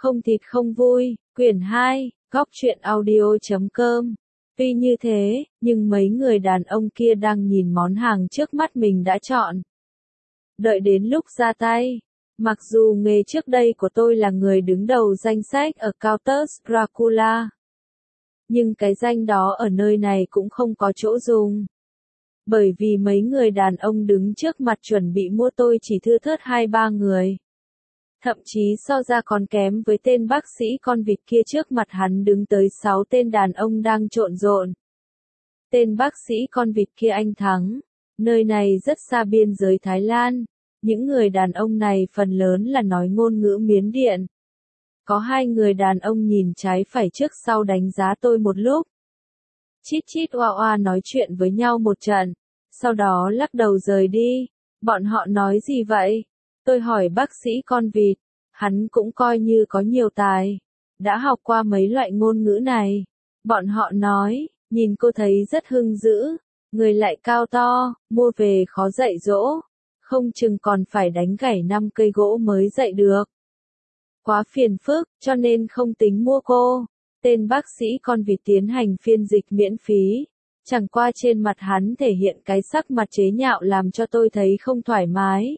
Không thịt không vui, quyển 2, góc truyện audio.com. Tuy như thế, nhưng mấy người đàn ông kia đang nhìn món hàng trước mắt mình đã chọn. Đợi đến lúc ra tay. Mặc dù nghề trước đây của tôi là người đứng đầu danh sách ở Countess Dracula, nhưng cái danh đó ở nơi này cũng không có chỗ dùng. Bởi vì mấy người đàn ông đứng trước mặt chuẩn bị mua tôi chỉ thưa thớt 2-3 người. Thậm chí so ra còn kém với tên bác sĩ con vịt kia, trước mặt hắn đứng tới 6 tên đàn ông đang trộn rộn. Tên bác sĩ con vịt kia anh thắng. Nơi này rất xa biên giới Thái Lan. Những người đàn ông này phần lớn là nói ngôn ngữ Miến Điện. Có 2 người đàn ông nhìn trái phải trước sau đánh giá tôi một lúc. Chít chít oa oa nói chuyện với nhau một trận. Sau đó lắc đầu rời đi. Bọn họ nói gì vậy? Tôi hỏi bác sĩ con vịt. Hắn cũng coi như có nhiều tài. Đã học qua mấy loại ngôn ngữ này. Bọn họ nói, nhìn cô thấy rất hung dữ. Người lại cao to, mua về khó dạy dỗ. Không chừng còn phải đánh gãy 5 cây gỗ mới dạy được. Quá phiền phức, cho nên không tính mua cô. Tên bác sĩ con vịt tiến hành phiên dịch miễn phí. Chẳng qua trên mặt hắn thể hiện cái sắc mặt chế nhạo làm cho tôi thấy không thoải mái.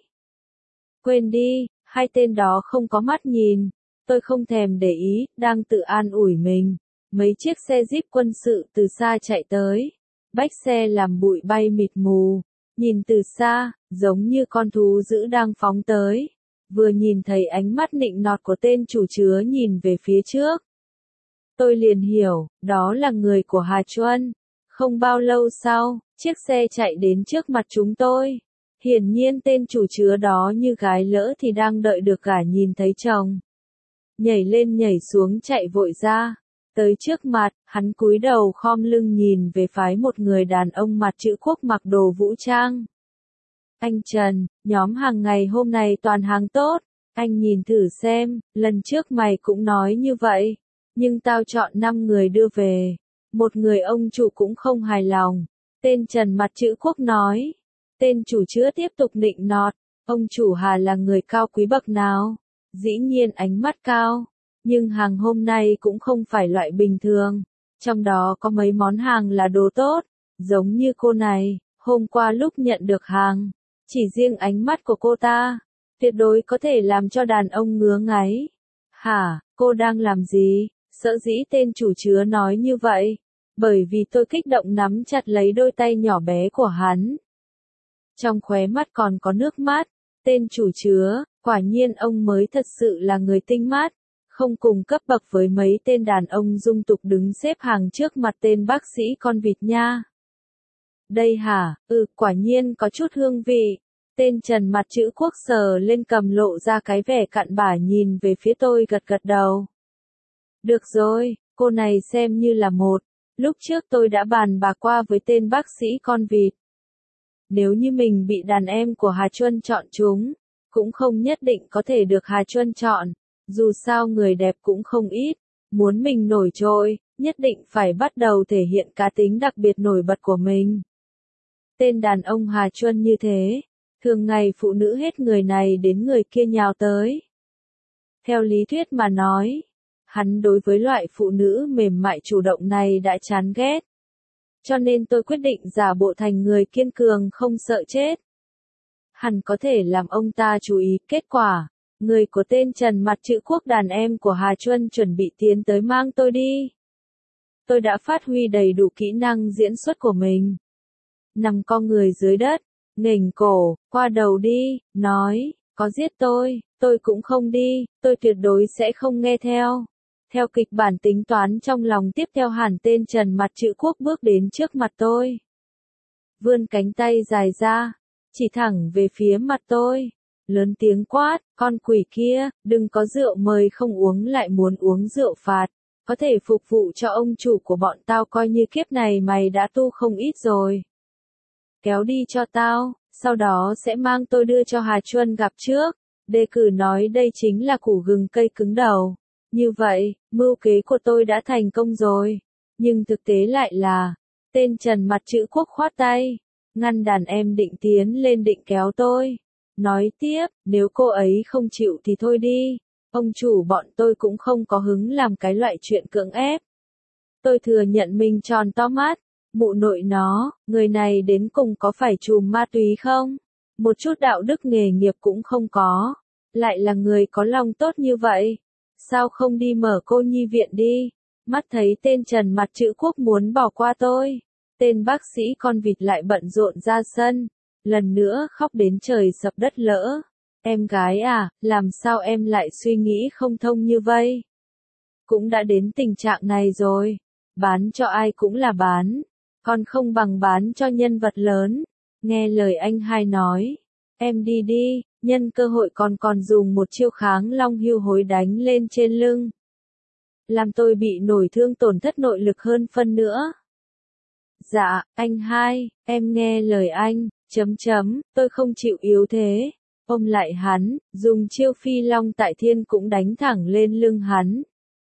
Quên đi, 2 tên đó không có mắt nhìn. Tôi không thèm để ý, đang tự an ủi mình. Mấy chiếc xe jeep quân sự từ xa chạy tới. Bách xe làm bụi bay mịt mù. Nhìn từ xa, giống như con thú dữ đang phóng tới. Vừa nhìn thấy ánh mắt nịnh nọt của tên chủ chứa nhìn về phía trước. Tôi liền hiểu, đó là người của Hà Chuân. Không bao lâu sau, chiếc xe chạy đến trước mặt chúng tôi. Hiển nhiên tên chủ chứa đó như gái lỡ thì đang đợi được gả nhìn thấy chồng. Nhảy lên nhảy xuống chạy vội ra. Tới trước mặt, hắn cúi đầu khom lưng nhìn về phái một người đàn ông mặt chữ quốc mặc đồ vũ trang. Anh Trần, nhóm hàng ngày hôm nay toàn hàng tốt. Anh nhìn thử xem, lần trước mày cũng nói như vậy. Nhưng tao chọn 5 người đưa về. Một người ông chủ cũng không hài lòng. Tên Trần mặt chữ quốc nói. Tên chủ chứa tiếp tục nịnh nọt. Ông chủ Hà là người cao quý bậc nào? Dĩ nhiên ánh mắt cao. Nhưng hàng hôm nay cũng không phải loại bình thường. Trong đó có mấy món hàng là đồ tốt. Giống như cô này, hôm qua lúc nhận được hàng. Chỉ riêng ánh mắt của cô ta, tuyệt đối có thể làm cho đàn ông ngứa ngáy. Hả, cô đang làm gì? Sợ dĩ tên chủ chứa nói như vậy. Bởi vì tôi kích động nắm chặt lấy đôi tay nhỏ bé của hắn. Trong khóe mắt còn có nước mắt. Tên chủ chứa, quả nhiên ông mới thật sự là người tinh mắt. Không cùng cấp bậc với mấy tên đàn ông dung tục đứng xếp hàng trước mặt tên bác sĩ con vịt nha. Đây hả, quả nhiên có chút hương vị. Tên Trần mặt chữ quốc sờ lên cầm lộ ra cái vẻ cặn bã nhìn về phía tôi gật gật đầu. Được rồi, cô này xem như là một. Lúc trước tôi đã bàn bạc qua với tên bác sĩ con vịt. Nếu như mình bị đàn em của Hà Chuân chọn chúng, cũng không nhất định có thể được Hà Chuân chọn. Dù sao người đẹp cũng không ít. Muốn mình nổi trội, nhất định phải bắt đầu thể hiện cá tính đặc biệt nổi bật của mình. Tên đàn ông Hà Chuân như thế. Thường ngày phụ nữ hết người này đến người kia nhào tới. Theo lý thuyết mà nói, hắn đối với loại phụ nữ mềm mại chủ động này đã chán ghét. Cho nên tôi quyết định giả bộ thành người kiên cường không sợ chết. Hẳn có thể làm ông ta chú ý. Kết quả, người của tên Trần mặt chữ quốc đàn em của Hà Chuân chuẩn bị tiến tới mang tôi đi. Tôi đã phát huy đầy đủ kỹ năng diễn xuất của mình. Nằm co người dưới đất, nghềnh cổ, qua đầu đi, nói, có giết tôi cũng không đi, tôi tuyệt đối sẽ không nghe theo. Theo kịch bản tính toán trong lòng tiếp theo hẳn tên Trần mặt chữ quốc bước đến trước mặt tôi. Vươn cánh tay dài ra, chỉ thẳng về phía mặt tôi. Lớn tiếng quát, con quỷ kia, đừng có rượu mời không uống lại muốn uống rượu phạt. Có thể phục vụ cho ông chủ của bọn tao coi như kiếp này mày đã tu không ít rồi. Kéo đi cho tao, sau đó sẽ mang tôi đưa cho Hà Chuân gặp trước. Đề cử nói đây chính là củ gừng cây cứng đầu. Như vậy, mưu kế của tôi đã thành công rồi. Nhưng thực tế lại là, tên Trần mặt chữ quốc khoát tay, ngăn đàn em định tiến lên định kéo tôi. Nói tiếp, nếu cô ấy không chịu thì thôi đi. Ông chủ bọn tôi cũng không có hứng làm cái loại chuyện cưỡng ép. Tôi thừa nhận mình tròn to mắt, mụ nội nó, người này đến cùng có phải trùm ma túy không? Một chút đạo đức nghề nghiệp cũng không có, lại là người có lòng tốt như vậy. Sao không đi mở cô nhi viện đi? Mắt thấy tên Trần mặt chữ Quốc muốn bỏ qua tôi. Tên bác sĩ con vịt lại bận rộn ra sân, lần nữa khóc đến trời sập đất lỡ. Em gái à, làm sao em lại suy nghĩ không thông như vậy? Cũng đã đến tình trạng này rồi, bán cho ai cũng là bán, còn không bằng bán cho nhân vật lớn. Nghe lời anh hai nói, em đi đi, nhân cơ hội còn dùng một chiêu kháng long hưu hối đánh lên trên lưng. Làm tôi bị nổi thương tổn thất nội lực hơn phân nữa. Dạ, anh hai, em nghe lời anh, tôi không chịu yếu thế. Ôm lại hắn, dùng chiêu phi long tại thiên cũng đánh thẳng lên lưng hắn.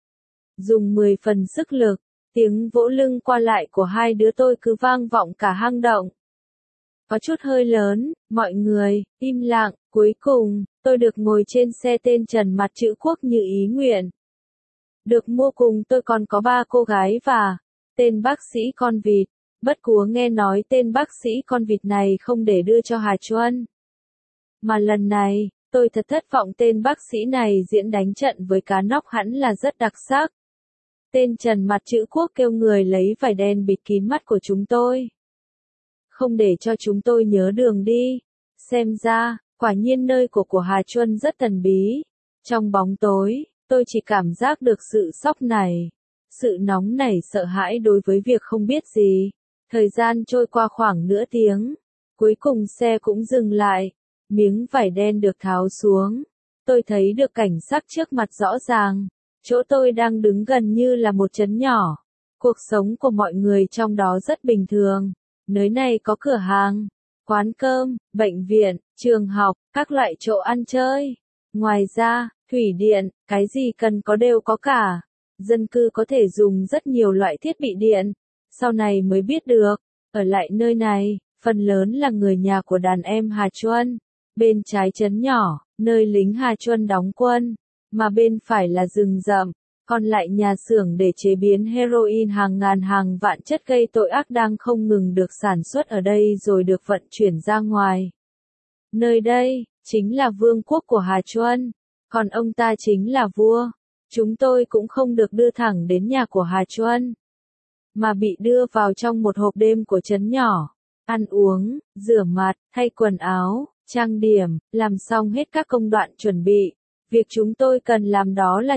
Dùng 10 phần sức lực, tiếng vỗ lưng qua lại của hai đứa tôi cứ vang vọng cả hang động. Có chút hơi lớn, mọi người, im lặng, cuối cùng, tôi được ngồi trên xe tên Trần mặt chữ Quốc như ý nguyện. Được mua cùng tôi còn có 3 cô gái và tên bác sĩ con vịt. Bất Cúa nghe nói tên bác sĩ con vịt này không để đưa cho Hà Chuân. Mà lần này, tôi thật thất vọng, tên bác sĩ này diễn đánh trận với cá nóc hẳn là rất đặc sắc. Tên Trần mặt chữ Quốc kêu người lấy vải đen bịt kín mắt của chúng tôi. Không để cho chúng tôi nhớ đường đi. Xem ra, quả nhiên nơi của Hà Chuân rất thần bí. Trong bóng tối, tôi chỉ cảm giác được sự sốc này. Sự nóng nảy sợ hãi đối với việc không biết gì. Thời gian trôi qua khoảng nửa tiếng. Cuối cùng xe cũng dừng lại. Miếng vải đen được tháo xuống. Tôi thấy được cảnh sắc trước mặt rõ ràng. Chỗ tôi đang đứng gần như là một trấn nhỏ. Cuộc sống của mọi người trong đó rất bình thường. Nơi này có cửa hàng, quán cơm, bệnh viện, trường học, các loại chỗ ăn chơi. Ngoài ra, thủy điện, cái gì cần có đều có cả. Dân cư có thể dùng rất nhiều loại thiết bị điện. Sau này mới biết được, ở lại nơi này, phần lớn là người nhà của đàn em Hà Chuân. Bên trái trấn nhỏ, nơi lính Hà Chuân đóng quân, mà bên phải là rừng rậm, còn lại nhà xưởng để chế biến heroin, hàng ngàn hàng vạn chất gây tội ác đang không ngừng được sản xuất ở đây rồi được vận chuyển ra ngoài. Nơi đây, chính là vương quốc của Hà Chuân, còn ông ta chính là vua. Chúng tôi cũng không được đưa thẳng đến nhà của Hà Chuân, mà bị đưa vào trong một hộp đêm của trấn nhỏ. Ăn uống, rửa mặt, thay quần áo, trang điểm, làm xong hết các công đoạn chuẩn bị. Việc chúng tôi cần làm đó là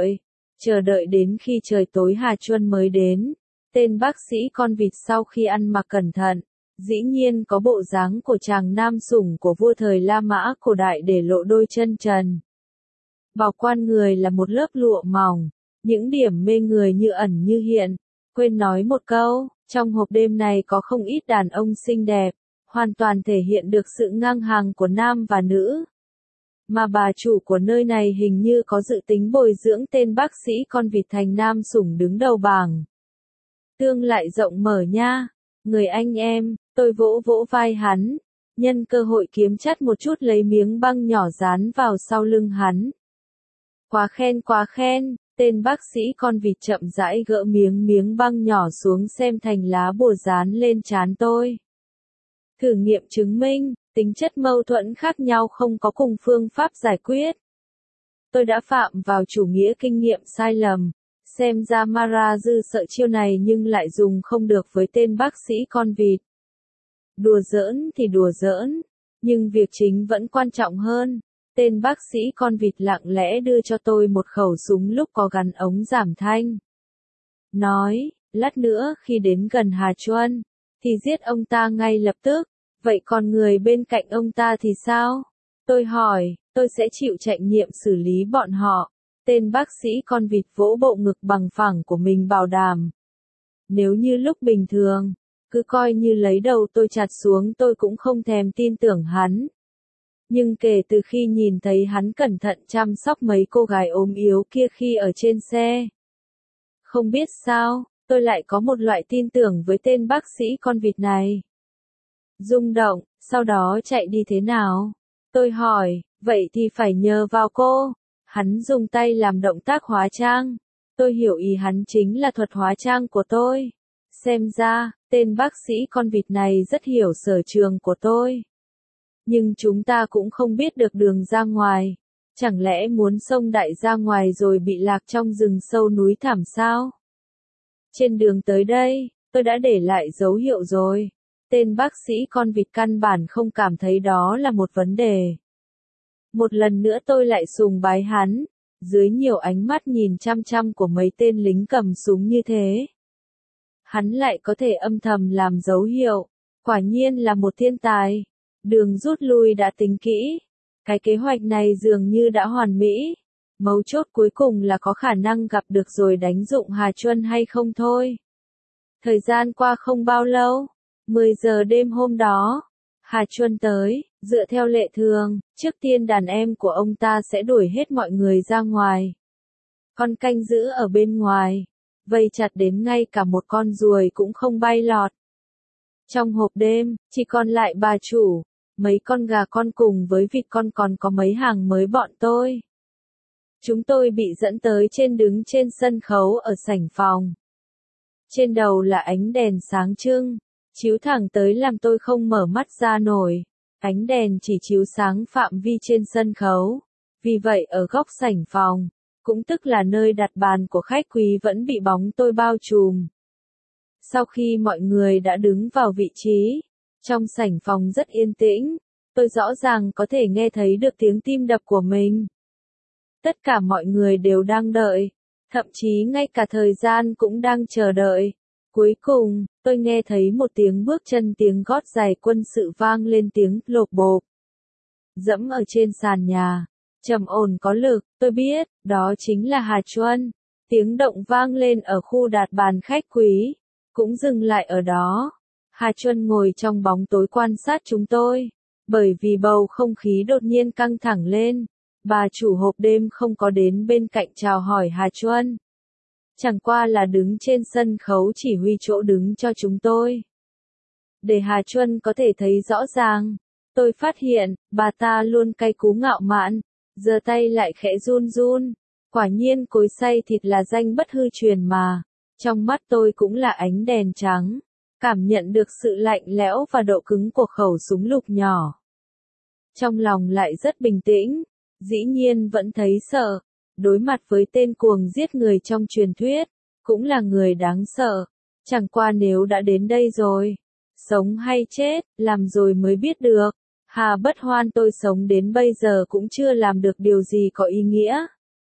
chờ đợi đến khi trời tối Hà Chuân mới đến. Tên bác sĩ con vịt sau khi ăn mặc cẩn thận, dĩ nhiên có bộ dáng của chàng nam sủng của vua thời La Mã cổ đại để lộ đôi chân trần. Bảo quan người là một lớp lụa mỏng, những điểm mê người như ẩn như hiện. Quên nói một câu, trong hộp đêm này có không ít đàn ông xinh đẹp, hoàn toàn thể hiện được sự ngang hàng của nam và nữ. Mà bà chủ của nơi này hình như có dự tính bồi dưỡng tên bác sĩ con vịt thành nam sủng đứng đầu bảng. Tương lại rộng mở nha, người anh em, tôi vỗ vỗ vai hắn, nhân cơ hội kiếm chắt một chút lấy miếng băng nhỏ dán vào sau lưng hắn. Quá khen, tên bác sĩ con vịt chậm rãi gỡ miếng băng nhỏ xuống xem thành lá bùa dán lên trán tôi. Thử nghiệm chứng minh, tính chất mâu thuẫn khác nhau không có cùng phương pháp giải quyết. Tôi đã phạm vào chủ nghĩa kinh nghiệm sai lầm. Xem ra Mara dư sợ chiêu này nhưng lại dùng không được với tên bác sĩ con vịt. Đùa giỡn thì đùa giỡn, nhưng việc chính vẫn quan trọng hơn. Tên bác sĩ con vịt lặng lẽ đưa cho tôi một khẩu súng lúc có gắn ống giảm thanh. Nói, lát nữa khi đến gần Hà Chuân, thì giết ông ta ngay lập tức. Vậy còn người bên cạnh ông ta thì sao? Tôi hỏi, tôi sẽ chịu trách nhiệm xử lý bọn họ. Tên bác sĩ con vịt vỗ bộ ngực bằng phẳng của mình bảo đảm. Nếu như lúc bình thường, cứ coi như lấy đầu tôi chặt xuống tôi cũng không thèm tin tưởng hắn. Nhưng kể từ khi nhìn thấy hắn cẩn thận chăm sóc mấy cô gái ốm yếu kia khi ở trên xe. Không biết sao, tôi lại có một loại tin tưởng với tên bác sĩ con vịt này. Rung động, sau đó chạy đi thế nào? Tôi hỏi, vậy thì phải nhờ vào cô. Hắn dùng tay làm động tác hóa trang. Tôi hiểu ý hắn chính là thuật hóa trang của tôi. Xem ra, tên bác sĩ con vịt này rất hiểu sở trường của tôi. Nhưng chúng ta cũng không biết được đường ra ngoài. Chẳng lẽ muốn xông đại ra ngoài rồi bị lạc trong rừng sâu núi thẳm sao? Trên đường tới đây, tôi đã để lại dấu hiệu rồi. Tên bác sĩ con vịt căn bản không cảm thấy đó là một vấn đề. Một lần nữa tôi lại sùng bái hắn, dưới nhiều ánh mắt nhìn chăm chăm của mấy tên lính cầm súng như thế. Hắn lại có thể âm thầm làm dấu hiệu, quả nhiên là một thiên tài. Đường rút lui đã tính kỹ, cái kế hoạch này dường như đã hoàn mỹ. Mấu chốt cuối cùng là có khả năng gặp được rồi đánh dụng Hà Chuân hay không thôi. Thời gian qua không bao lâu, 10 giờ đêm hôm đó, Hà Chuân tới, dựa theo lệ thường, trước tiên đàn em của ông ta sẽ đuổi hết mọi người ra ngoài. Con canh giữ ở bên ngoài, vây chặt đến ngay cả một con ruồi cũng không bay lọt. Trong hộp đêm, chỉ còn lại bà chủ, mấy con gà con cùng với vịt con còn có mấy hàng mới bọn tôi. Chúng tôi bị dẫn tới đứng trên sân khấu ở sảnh phòng. Trên đầu là ánh đèn sáng trưng, chiếu thẳng tới làm tôi không mở mắt ra nổi. Ánh đèn chỉ chiếu sáng phạm vi trên sân khấu. Vì vậy ở góc sảnh phòng, cũng tức là nơi đặt bàn của khách quý vẫn bị bóng tôi bao trùm. Sau khi mọi người đã đứng vào vị trí, trong sảnh phòng rất yên tĩnh, tôi rõ ràng có thể nghe thấy được tiếng tim đập của mình. Tất cả mọi người đều đang đợi, thậm chí ngay cả thời gian cũng đang chờ đợi. Cuối cùng, tôi nghe thấy một tiếng bước chân tiếng gót giày quân sự vang lên tiếng lộp bộp. Dẫm ở trên sàn nhà, trầm ổn có lực, tôi biết, đó chính là Hà Chuân. Tiếng động vang lên ở khu đặt bàn khách quý, cũng dừng lại ở đó. Hà Chuân ngồi trong bóng tối quan sát chúng tôi, bởi vì bầu không khí đột nhiên căng thẳng lên. Bà chủ hộp đêm không có đến bên cạnh chào hỏi Hà Chuân. Chẳng qua là đứng trên sân khấu chỉ huy chỗ đứng cho chúng tôi. Để Hà Chuân có thể thấy rõ ràng, tôi phát hiện, bà ta luôn cay cú ngạo mạn, giơ tay lại khẽ run run. Quả nhiên cối xay thịt là danh bất hư truyền mà. Trong mắt tôi cũng là ánh đèn trắng, cảm nhận được sự lạnh lẽo và độ cứng của khẩu súng lục nhỏ. Trong lòng lại rất bình tĩnh, dĩ nhiên vẫn thấy sợ. Đối mặt với tên cuồng giết người trong truyền thuyết, cũng là người đáng sợ. Chẳng qua nếu đã đến đây rồi, sống hay chết, làm rồi mới biết được. Hà Bất Hoan tôi sống đến bây giờ cũng chưa làm được điều gì có ý nghĩa.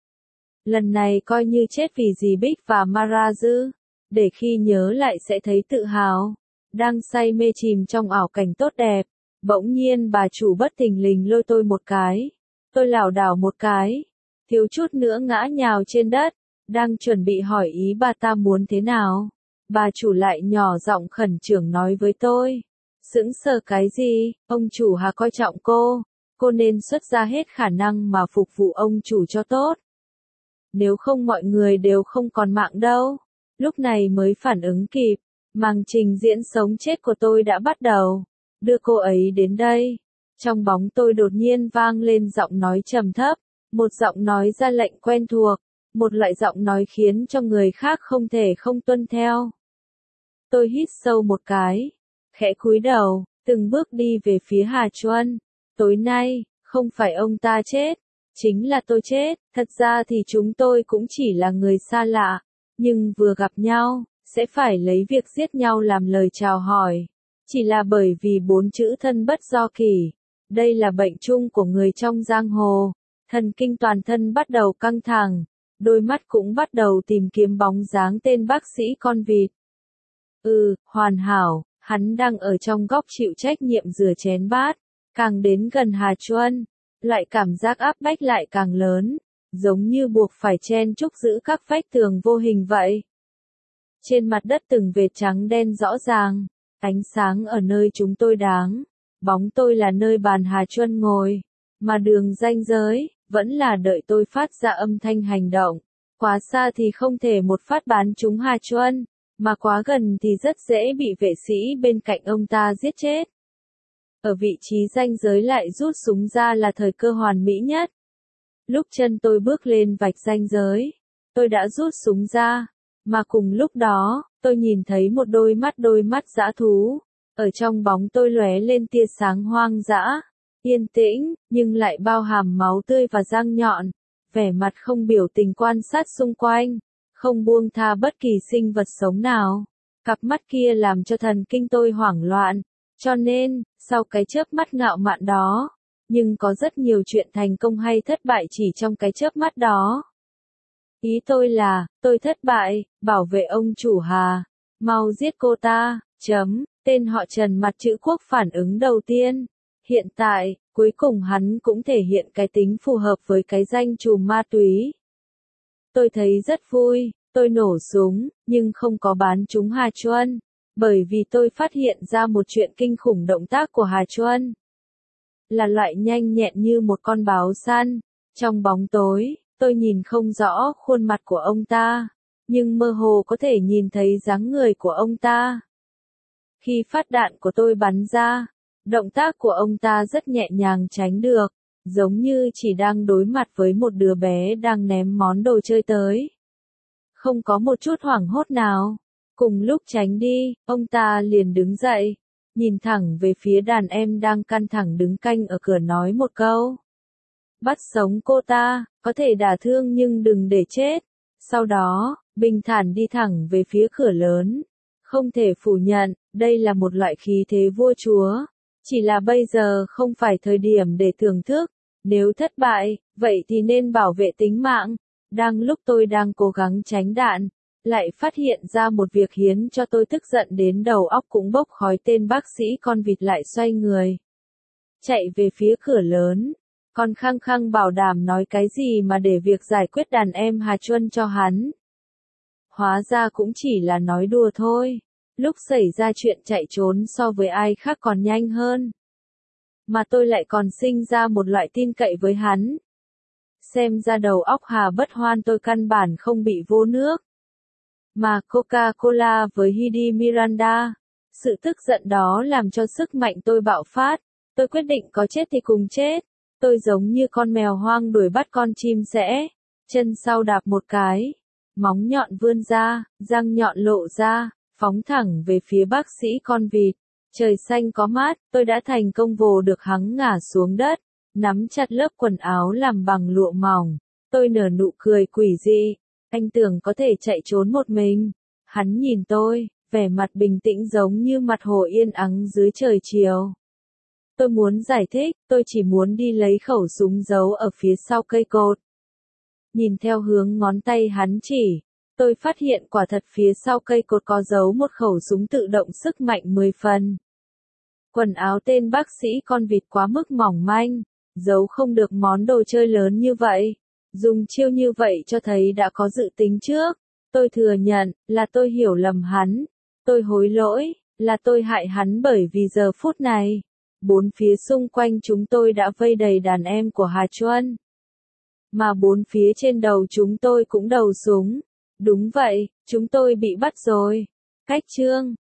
Lần này coi như chết vì dì Bích và Mara Dư, để khi nhớ lại sẽ thấy tự hào. Đang say mê chìm trong ảo cảnh tốt đẹp, bỗng nhiên bà chủ bất thình lình lôi tôi một cái. Tôi lảo đảo một cái, thiếu chút nữa ngã nhào trên đất, đang chuẩn bị hỏi ý bà ta muốn thế nào. Bà chủ lại nhỏ giọng khẩn trương nói với tôi. Sững sờ cái gì, ông chủ Hà coi trọng cô nên xuất ra hết khả năng mà phục vụ ông chủ cho tốt. Nếu không mọi người đều không còn mạng đâu. Lúc này mới phản ứng kịp, màn trình diễn sống chết của tôi đã bắt đầu. Đưa cô ấy đến đây. Trong bóng tôi đột nhiên vang lên giọng nói trầm thấp, một giọng nói ra lệnh quen thuộc, một loại giọng nói khiến cho người khác không thể không tuân theo. Tôi hít sâu một cái, khẽ cúi đầu, từng bước đi về phía Hà Chuân. Tối nay, không phải ông ta chết, chính là tôi chết. Thật ra thì chúng tôi cũng chỉ là người xa lạ, nhưng vừa gặp nhau, sẽ phải lấy việc giết nhau làm lời chào hỏi. Chỉ là bởi vì 4 chữ thân bất do kỷ. Đây là bệnh chung của người trong giang hồ. Thần kinh toàn thân bắt đầu căng thẳng, đôi mắt cũng bắt đầu tìm kiếm bóng dáng tên bác sĩ con vịt. Hoàn hảo, hắn đang ở trong góc chịu trách nhiệm rửa chén bát. Càng đến gần Hà Chuân, lại cảm giác áp bách lại càng lớn, giống như buộc phải chen chúc giữ các vách tường vô hình vậy. Trên mặt đất từng vệt trắng đen rõ ràng, ánh sáng ở nơi chúng tôi đáng, bóng tôi là nơi bàn Hà Chuân ngồi, mà đường ranh giới, vẫn là đợi tôi phát ra âm thanh hành động. Quá xa thì không thể một phát bắn trúng Hà Chuân, mà quá gần thì rất dễ bị vệ sĩ bên cạnh ông ta giết chết. Ở vị trí ranh giới lại rút súng ra là thời cơ hoàn mỹ nhất. Lúc chân tôi bước lên vạch ranh giới, tôi đã rút súng ra, mà cùng lúc đó, tôi nhìn thấy một đôi mắt dã thú, ở trong bóng tôi lóe lên tia sáng hoang dã, yên tĩnh, nhưng lại bao hàm máu tươi và răng nhọn, vẻ mặt không biểu tình quan sát xung quanh, không buông tha bất kỳ sinh vật sống nào. Cặp mắt kia làm cho thần kinh tôi hoảng loạn, cho nên, sau cái chớp mắt ngạo mạn đó, nhưng có rất nhiều chuyện thành công hay thất bại chỉ trong cái chớp mắt đó. Ý tôi là, tôi thất bại, bảo vệ ông chủ Hà, mau giết cô ta, tên họ Trần mặt chữ quốc phản ứng đầu tiên. Hiện tại, cuối cùng hắn cũng thể hiện cái tính phù hợp với cái danh trùm ma túy. Tôi thấy rất vui, tôi nổ súng, nhưng không có bắn trúng Hà Chuân, bởi vì tôi phát hiện ra một chuyện kinh khủng động tác của Hà Chuân. Là loại nhanh nhẹn như một con báo săn, trong bóng tối, tôi nhìn không rõ khuôn mặt của ông ta, nhưng mơ hồ có thể nhìn thấy dáng người của ông ta. Khi phát đạn của tôi bắn ra, động tác của ông ta rất nhẹ nhàng tránh được, giống như chỉ đang đối mặt với một đứa bé đang ném món đồ chơi tới. Không có một chút hoảng hốt nào. Cùng lúc tránh đi, ông ta liền đứng dậy, nhìn thẳng về phía đàn em đang căng thẳng đứng canh ở cửa nói một câu. Bắt sống cô ta, có thể đả thương nhưng đừng để chết. Sau đó, bình thản đi thẳng về phía cửa lớn. Không thể phủ nhận, đây là một loại khí thế vua chúa. Chỉ là bây giờ không phải thời điểm để thưởng thức. Nếu thất bại, vậy thì nên bảo vệ tính mạng. Đang lúc tôi đang cố gắng tránh đạn, lại phát hiện ra một việc khiến cho tôi tức giận đến đầu óc cũng bốc khói. Tên bác sĩ con vịt lại xoay người, chạy về phía cửa lớn, còn khăng khăng bảo đảm nói cái gì mà để việc giải quyết đàn em Hà Chuân cho hắn. Hóa ra cũng chỉ là nói đùa thôi, lúc xảy ra chuyện chạy trốn so với ai khác còn nhanh hơn. Mà tôi lại còn sinh ra một loại tin cậy với hắn. Xem ra đầu óc Hà Bất Hoan tôi căn bản không bị vô nước. Mà Coca-Cola với Heidi Miranda, sự tức giận đó làm cho sức mạnh tôi bạo phát. Tôi quyết định có chết thì cùng chết. Tôi giống như con mèo hoang đuổi bắt con chim sẻ. Chân sau đạp một cái, móng nhọn vươn ra, răng nhọn lộ ra, phóng thẳng về phía bác sĩ con vịt. Trời xanh có mát, tôi đã thành công vồ được hắn ngả xuống đất, nắm chặt lớp quần áo làm bằng lụa mỏng. Tôi nở nụ cười quỷ dị. Anh tưởng có thể chạy trốn một mình. Hắn nhìn tôi, vẻ mặt bình tĩnh giống như mặt hồ yên ắng dưới trời chiều. Tôi muốn giải thích, tôi chỉ muốn đi lấy khẩu súng giấu ở phía sau cây cột. Nhìn theo hướng ngón tay hắn chỉ, tôi phát hiện quả thật phía sau cây cột có giấu một khẩu súng tự động sức mạnh 10 phần. Quần áo tên bác sĩ con vịt quá mức mỏng manh, giấu không được món đồ chơi lớn như vậy. Dùng chiêu như vậy cho thấy đã có dự tính trước. Tôi thừa nhận, là tôi hiểu lầm hắn. Tôi hối lỗi, là tôi hại hắn bởi vì giờ phút này, bốn phía xung quanh chúng tôi đã vây đầy đàn em của Hà Chuân. Mà bốn phía trên đầu chúng tôi cũng đầu súng. Đúng vậy, chúng tôi bị bắt rồi. Cách chương